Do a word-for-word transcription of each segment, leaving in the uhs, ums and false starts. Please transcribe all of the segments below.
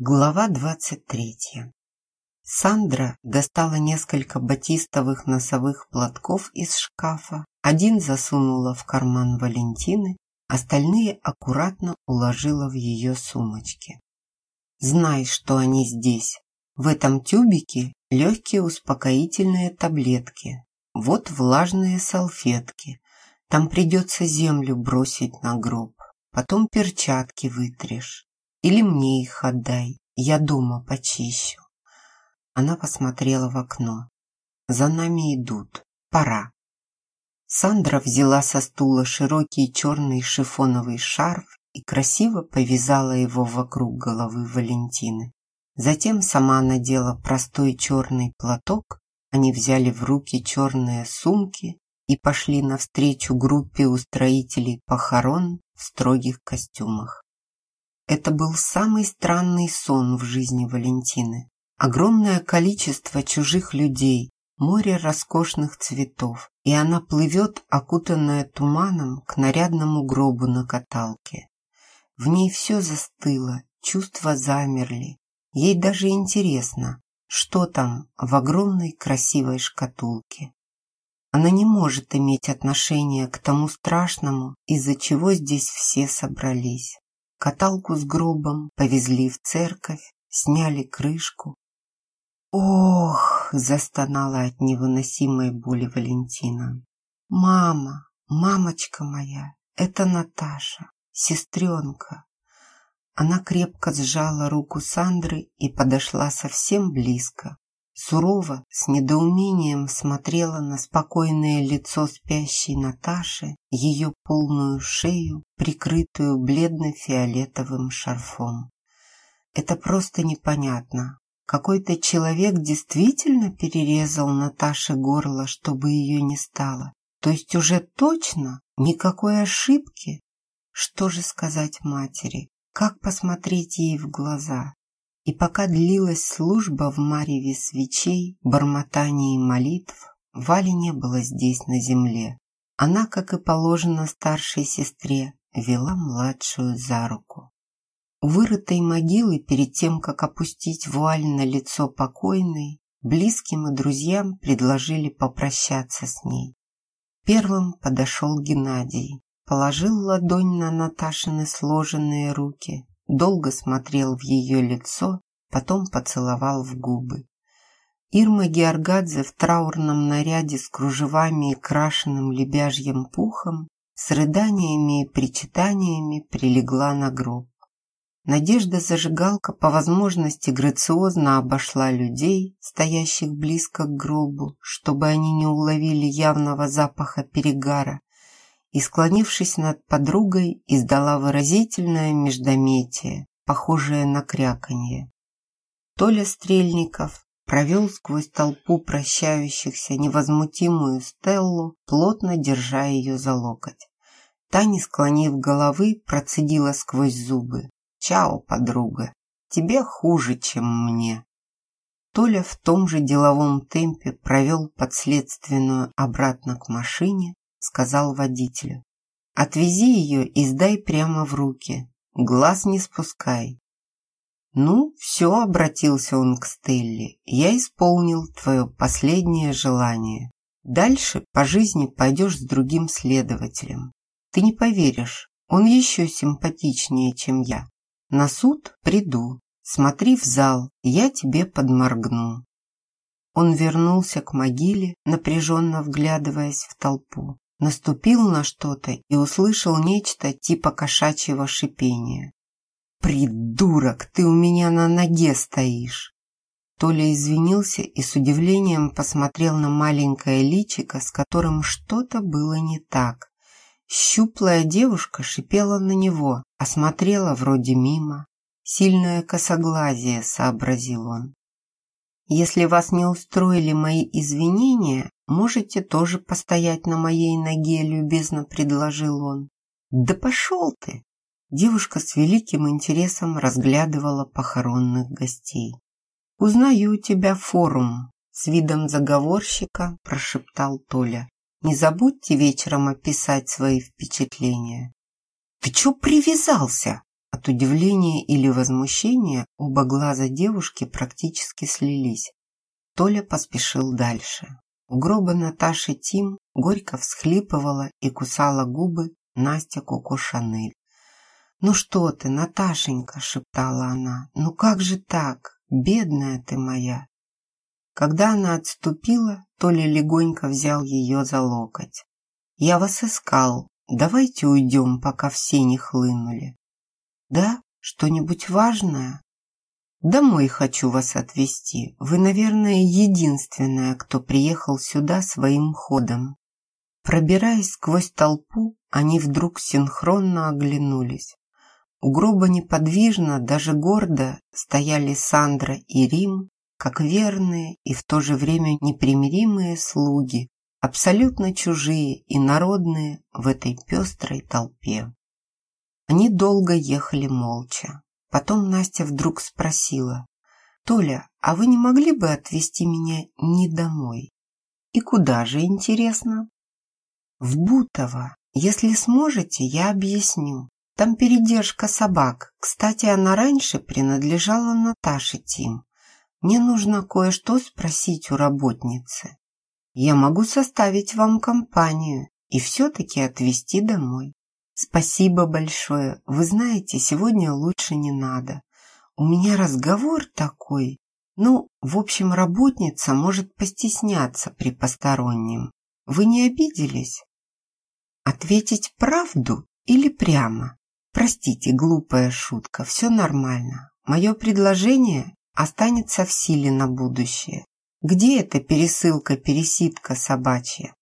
Глава двадцать третья. Сандра достала несколько батистовых носовых платков из шкафа, один засунула в карман Валентины, остальные аккуратно уложила в ее сумочке. «Знай, что они здесь. В этом тюбике легкие успокоительные таблетки. Вот влажные салфетки. Там придется землю бросить на гроб. Потом перчатки вытрешь. Или мне их отдай, я дома почищу». Она посмотрела в окно. «За нами идут. Пора». Сандра взяла со стула широкий черный шифоновый шарф и красиво повязала его вокруг головы Валентины. Затем сама надела простой черный платок, они взяли в руки черные сумки и пошли навстречу группе устроителей похорон в строгих костюмах. Это был самый странный сон в жизни Валентины. Огромное количество чужих людей, море роскошных цветов, и она плывет, окутанная туманом, к нарядному гробу на каталке. В ней все застыло, чувства замерли. Ей даже интересно, что там в огромной красивой шкатулке. Она не может иметь отношения к тому страшному, из-за чего здесь все собрались. Каталку с гробом повезли в церковь, сняли крышку. «Ох!» – застонала от невыносимой боли Валентина. «Мама, мамочка моя, это Наташа, сестренка». Она крепко сжала руку Сандры и подошла совсем близко. Сурово, с недоумением смотрела на спокойное лицо спящей Наташи, ее полную шею, прикрытую бледно-фиолетовым шарфом. Это просто непонятно. Какой-то человек действительно перерезал Наташе горло, чтобы ее не стало. То есть уже точно никакой ошибки? Что же сказать матери? Как посмотреть ей в глаза? И пока длилась служба в мареве свечей, бормотаний и молитв, Вали не было здесь на земле. Она, как и положено старшей сестре, вела младшую за руку. У вырытой могилы, перед тем, как опустить вуаль на лицо покойной, близким и друзьям предложили попрощаться с ней. Первым подошел Геннадий, положил ладонь на Наташины сложенные руки, долго смотрел в ее лицо, потом поцеловал в губы. Ирма Георгадзе в траурном наряде с кружевами и крашеным лебяжьим пухом с рыданиями и причитаниями прилегла на гроб. Надежда Зажигалка по возможности грациозно обошла людей, стоящих близко к гробу, чтобы они не уловили явного запаха перегара, и, склонившись над подругой, издала выразительное междометие, похожее на кряканье. Толя Стрельников провел сквозь толпу прощающихся невозмутимую Стеллу, плотно держа ее за локоть. Та, не склонив головы, процедила сквозь зубы: «Чао, подруга, тебе хуже, чем мне». Толя в том же деловом темпе провел подследственную обратно к машине, сказал водителю: «Отвези ее и сдай прямо в руки, глаз не спускай». «Ну, все», — обратился он к Стелле, — «я исполнил твое последнее желание. Дальше по жизни пойдешь с другим следователем. Ты не поверишь, он еще симпатичнее, чем я. На суд приду, смотри в зал, я тебе подморгну». Он вернулся к могиле, напряженно вглядываясь в толпу. Наступил на что-то и услышал нечто типа кошачьего шипения. «Придурок, ты у меня на ноге стоишь!» Толя извинился и с удивлением посмотрел на маленькое личико, с которым что-то было не так. Щуплая девушка шипела на него, а смотрела вроде мимо. «Сильное косоглазие», — сообразил он. «Если вас не устроили мои извинения, можете тоже постоять на моей ноге», — любезно предложил он. «Да пошел ты!» Девушка с великим интересом разглядывала похоронных гостей. «Узнаю тебя, форум», — с видом заговорщика прошептал Толя. «Не забудьте вечером описать свои впечатления». «Ты чё привязался?» От удивления или возмущения оба глаза девушки практически слились. Толя поспешил дальше. У гроба Наташи Тим горько всхлипывала и кусала губы Настя Коко Шанель. «Ну что ты, Наташенька!» – шептала она. «Ну как же так? Бедная ты моя!» Когда она отступила, Толя легонько взял ее за локоть. «Я вас искал. Давайте уйдем, пока все не хлынули». «Да? Что-нибудь важное?» «Домой хочу вас отвезти. Вы, наверное, единственная, кто приехал сюда своим ходом». Пробираясь сквозь толпу, они вдруг синхронно оглянулись. У гроба неподвижно, даже гордо стояли Сандра и Рим, как верные и в то же время непримиримые слуги, абсолютно чужие и народные в этой пестрой толпе. Они долго ехали молча. Потом Настя вдруг спросила: «Толя, а вы не могли бы отвезти меня не домой?» «И куда же, интересно?» «В Бутово. Если сможете, я объясню. Там передержка собак. Кстати, она раньше принадлежала Наташе Тим. Мне нужно кое-что спросить у работницы. Я могу составить вам компанию и все-таки отвезти домой». «Спасибо большое. Вы знаете, сегодня лучше не надо. У меня разговор такой. Ну, в общем, работница может постесняться при постороннем. Вы не обиделись?» «Ответить правду или прямо? Простите, глупая шутка, все нормально. Мое предложение останется в силе на будущее. Где эта пересылка-пересидка собачья?»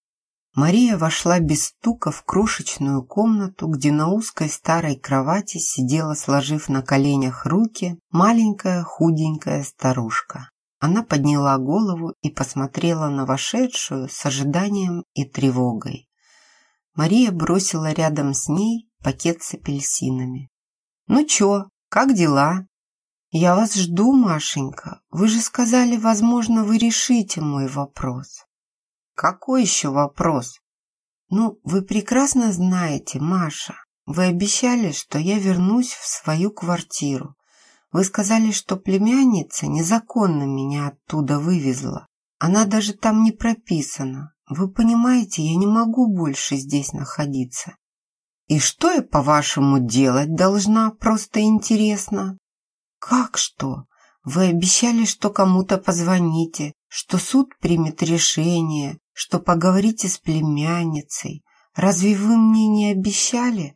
Мария вошла без стука в крошечную комнату, где на узкой старой кровати сидела, сложив на коленях руки, маленькая худенькая старушка. Она подняла голову и посмотрела на вошедшую с ожиданием и тревогой. Мария бросила рядом с ней пакет с апельсинами. «Ну чё, как дела?» «Я вас жду, Машенька. Вы же сказали, возможно, вы решите мой вопрос». «Какой еще вопрос?» «Ну, вы прекрасно знаете, Маша. Вы обещали, что я вернусь в свою квартиру. Вы сказали, что племянница незаконно меня оттуда вывезла. Она даже там не прописана. Вы понимаете, я не могу больше здесь находиться». «И что я, по-вашему, делать должна? Просто интересно». «Как что? Вы обещали, что кому-то позвоните, что суд примет решение, что поговорите с племянницей. Разве вы мне не обещали?»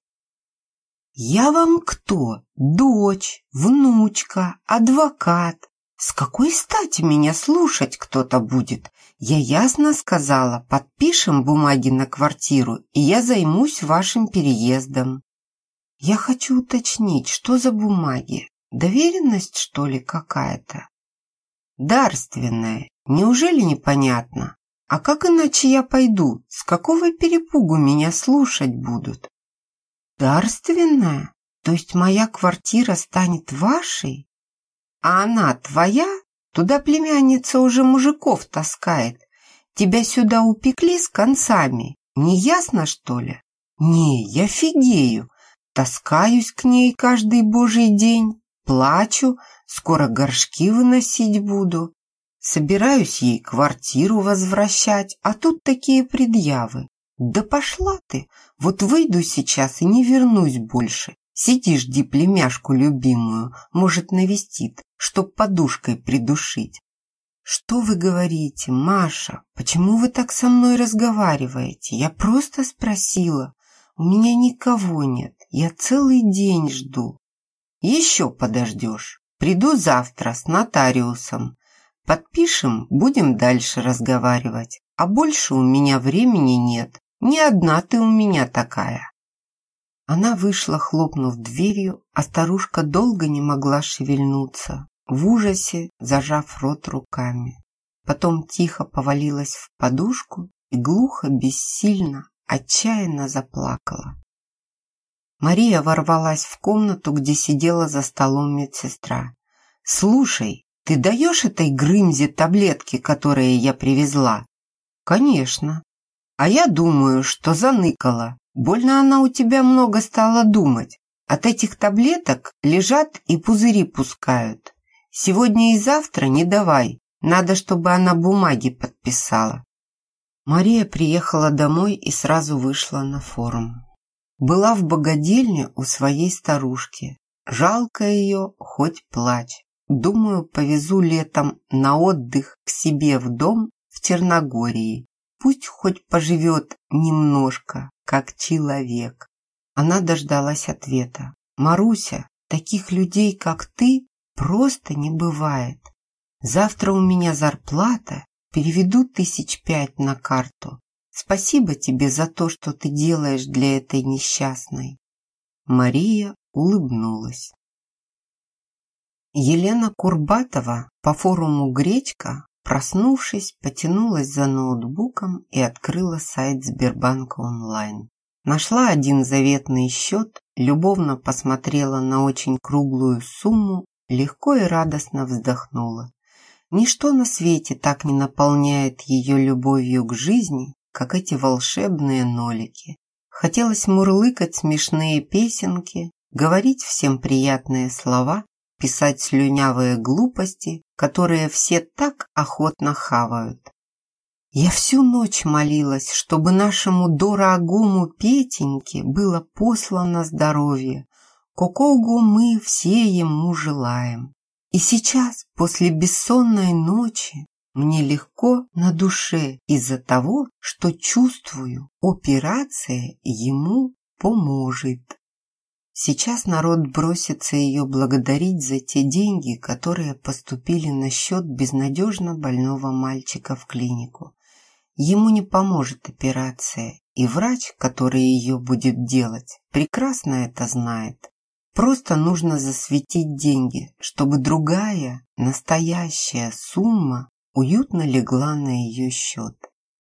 «Я вам кто? Дочь, внучка, адвокат. С какой стати меня слушать кто-то будет? Я ясно сказала, подпишем бумаги на квартиру, и я займусь вашим переездом». «Я хочу уточнить, что за бумаги? Доверенность, что ли, какая-то?» «Дарственная. Неужели непонятно? А как иначе я пойду? С какого перепугу меня слушать будут?» «Дарственная? То есть моя квартира станет вашей? А она твоя? Туда племянница уже мужиков таскает. Тебя сюда упекли с концами. Не ясно, что ли? Не, я фигею. Таскаюсь к ней каждый божий день. Плачу, скоро горшки выносить буду. Собираюсь ей квартиру возвращать, а тут такие предъявы. Да пошла ты, вот выйду сейчас и не вернусь больше. Сиди, жди племяшку любимую, может, навестит, чтоб подушкой придушить». «Что вы говорите, Маша? Почему вы так со мной разговариваете? Я просто спросила. У меня никого нет, я целый день жду». «Еще подождешь. Приду завтра с нотариусом. Подпишем, будем дальше разговаривать. А больше у меня времени нет. Не одна ты у меня такая». Она вышла, хлопнув дверью, а старушка долго не могла шевельнуться, в ужасе зажав рот руками. Потом тихо повалилась в подушку и глухо, бессильно, отчаянно заплакала. Мария ворвалась в комнату, где сидела за столом медсестра. «Слушай, ты даешь этой Грымзе таблетки, которые я привезла?» «Конечно. А я думаю, что заныкала. Больно она у тебя много стала думать. От этих таблеток лежат и пузыри пускают. Сегодня и завтра не давай. Надо, чтобы она бумаги подписала». Мария приехала домой и сразу вышла на форум. Была в богадельне у своей старушки. Жалко ее, хоть плачь. Думаю, повезу летом на отдых к себе в дом в Черногории. Пусть хоть поживет немножко, как человек. Она дождалась ответа. «Маруся, таких людей, как ты, просто не бывает. Завтра у меня зарплата, переведу тысяч пять на карту. Спасибо тебе за то, что ты делаешь для этой несчастной». Мария улыбнулась. Елена Курбатова по форуму «Гречка», проснувшись, потянулась за ноутбуком и открыла сайт Сбербанка онлайн. Нашла один заветный счет, любовно посмотрела на очень круглую сумму, легко и радостно вздохнула. Ничто на свете так не наполняет ее любовью к жизни, как эти волшебные нолики. Хотелось мурлыкать смешные песенки, говорить всем приятные слова, писать слюнявые глупости, которые все так охотно хавают. Я всю ночь молилась, чтобы нашему дорогому Петеньке было послано здоровье, какого мы все ему желаем. И сейчас, после бессонной ночи, мне легко на душе из-за того, что чувствую, операция ему поможет. Сейчас народ бросится ее благодарить за те деньги, которые поступили на счет безнадежно больного мальчика в клинику. Ему не поможет операция, и врач, который ее будет делать, прекрасно это знает. Просто нужно засветить деньги, чтобы другая, настоящая сумма уютно легла на ее счет.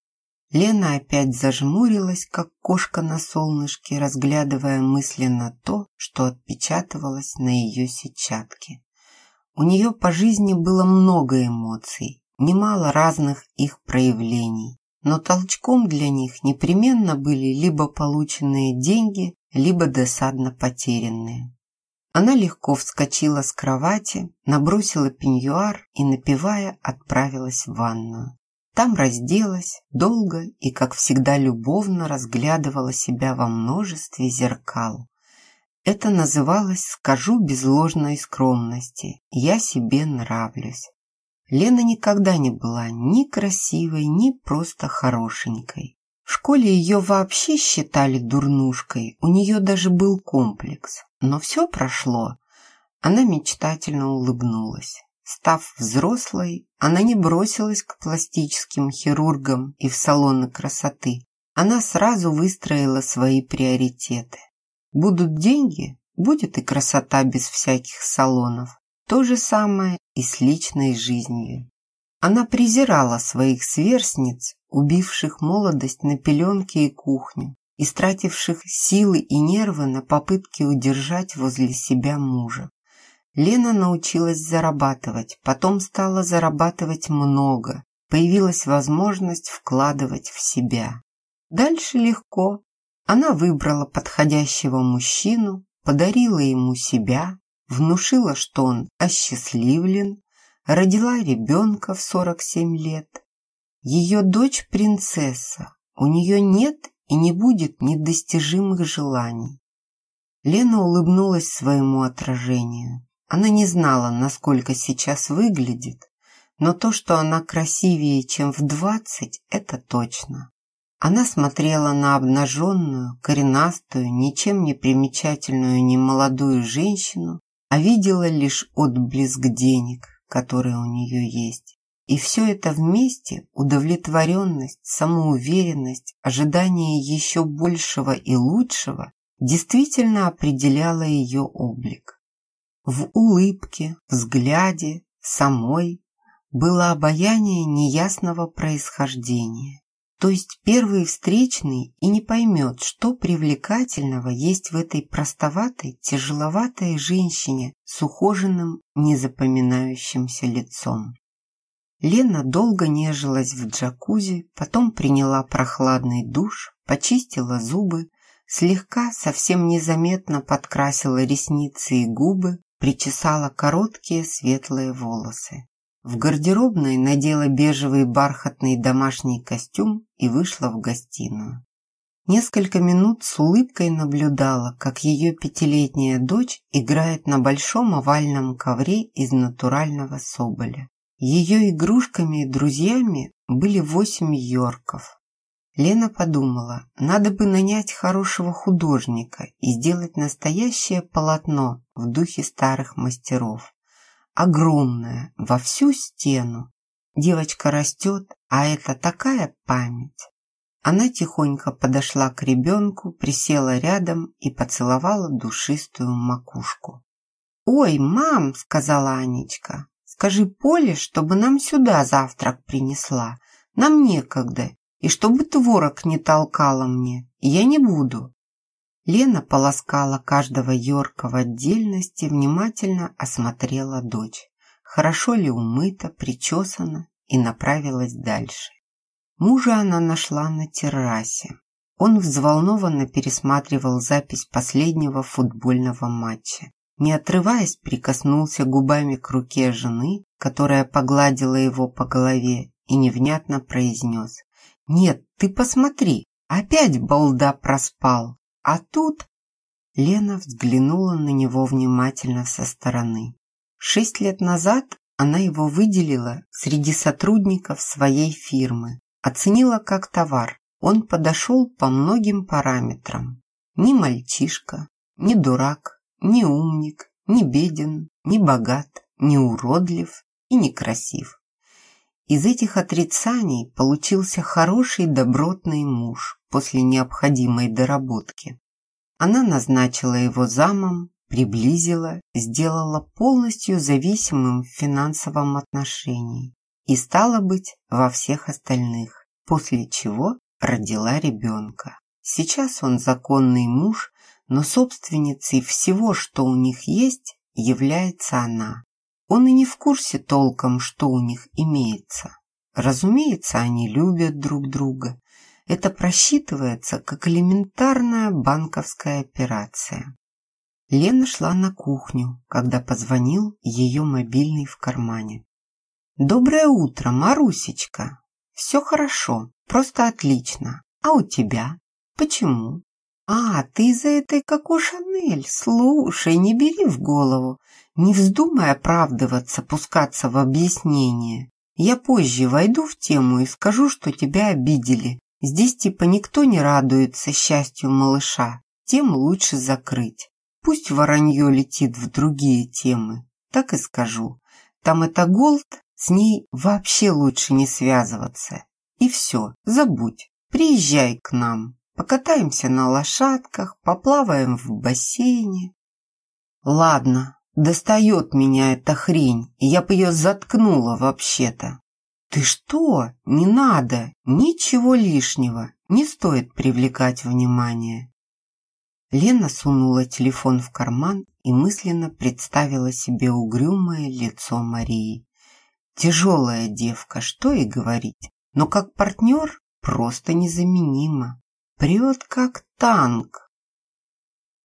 Лена опять зажмурилась, как кошка на солнышке, разглядывая мысленно то, что отпечатывалось на ее сетчатке. У нее по жизни было много эмоций, немало разных их проявлений, но толчком для них непременно были либо полученные деньги, либо досадно потерянные. Она легко вскочила с кровати, набросила пеньюар и, напевая, отправилась в ванную. Там разделась, долго и, как всегда, любовно разглядывала себя во множестве зеркал. Это называлось «Скажу без ложной скромности, я себе нравлюсь». Лена никогда не была ни красивой, ни просто хорошенькой. В школе ее вообще считали дурнушкой, у нее даже был комплекс. Но все прошло. Она мечтательно улыбнулась. Став взрослой, она не бросилась к пластическим хирургам и в салоны красоты. Она сразу выстроила свои приоритеты. Будут деньги, будет и красота без всяких салонов. То же самое и с личной жизнью. Она презирала своих сверстниц, убивших молодость на пеленки и кухню, истративших силы и нервы на попытки удержать возле себя мужа. Лена научилась зарабатывать, потом стала зарабатывать много, появилась возможность вкладывать в себя. Дальше легко. Она выбрала подходящего мужчину, подарила ему себя, внушила, что он осчастливлен, родила ребенка в сорок семь лет. Ее дочь принцесса, у нее нет и не будет недостижимых желаний. Лена улыбнулась своему отражению. Она не знала, насколько сейчас выглядит, но то, что она красивее, чем в двадцать, это точно. Она смотрела на обнаженную, коренастую, ничем не примечательную немолодую женщину, а видела лишь отблеск денег, которые у нее есть. И все это вместе, удовлетворенность, самоуверенность, ожидание еще большего и лучшего, действительно определяло ее облик. В улыбке, взгляде, самой было обаяние неясного происхождения. То есть первый встречный и не поймет, что привлекательного есть в этой простоватой, тяжеловатой женщине с ухоженным, незапоминающимся лицом. Лена долго нежилась в джакузи, потом приняла прохладный душ, почистила зубы, Слегка, совсем незаметно подкрасила ресницы и губы, причесала короткие светлые волосы. В гардеробной надела бежевый бархатный домашний костюм и вышла в гостиную. Несколько минут с улыбкой наблюдала, как ее пятилетняя дочь играет на большом овальном ковре из натурального соболя. Ее игрушками и друзьями были восемь йорков. Лена подумала, надо бы нанять хорошего художника и сделать настоящее полотно в духе старых мастеров. Огромное, во всю стену. Девочка растет, а это такая память. Она тихонько подошла к ребенку, присела рядом и поцеловала душистую макушку. «Ой, мам!» — сказала Анечка. «Скажи Поле, чтобы нам сюда завтрак принесла. Нам некогда. И чтобы творог не толкала мне. Я не буду». Лена полоскала каждого йорка в отдельности, внимательно осмотрела дочь. Хорошо ли умыта, причесана, и направилась дальше. Мужа она нашла на террасе. Он взволнованно пересматривал запись последнего футбольного матча. Не отрываясь, прикоснулся губами к руке жены, которая погладила его по голове, и невнятно произнес: «Нет, ты посмотри, опять балда проспал, а тут...» Лена взглянула на него внимательно со стороны. Шесть лет назад она его выделила среди сотрудников своей фирмы, оценила как товар. Он подошел по многим параметрам. Ни мальчишка, ни дурак, ни умник, ни беден, ни богат, ни уродлив и не красив. Из этих отрицаний получился хороший добротный муж после необходимой доработки. Она назначила его замом, приблизила, сделала полностью зависимым в финансовом отношении и, стало быть, во всех остальных, после чего родила ребенка. Сейчас он законный муж, но собственницей всего, что у них есть, является она. Он и не в курсе толком, что у них имеется. Разумеется, они любят друг друга. Это просчитывается как элементарная банковская операция. Лена шла на кухню, когда позвонил ее мобильный в кармане. «Доброе утро, Марусечка. Все хорошо, просто отлично. А у тебя? Почему? А, ты из-за этой Коко Шанель. Слушай, не бери в голову. Не вздумай оправдываться, пускаться в объяснение. Я позже войду в тему и скажу, что тебя обидели. Здесь типа никто не радуется счастью малыша. Тему лучше закрыть. Пусть воронье летит в другие темы. Так и скажу. Там это Голд, с ней вообще лучше не связываться. И все, забудь. Приезжай к нам. Покатаемся на лошадках, поплаваем в бассейне. Ладно, достает меня эта хрень, и я бы ее заткнула вообще-то. Ты что? Не надо, ничего лишнего, не стоит привлекать внимание. Лена сунула телефон в карман и мысленно представила себе угрюмое лицо Марии. Тяжелая девка, что и говорить, но как партнер просто незаменима. Прет как танк.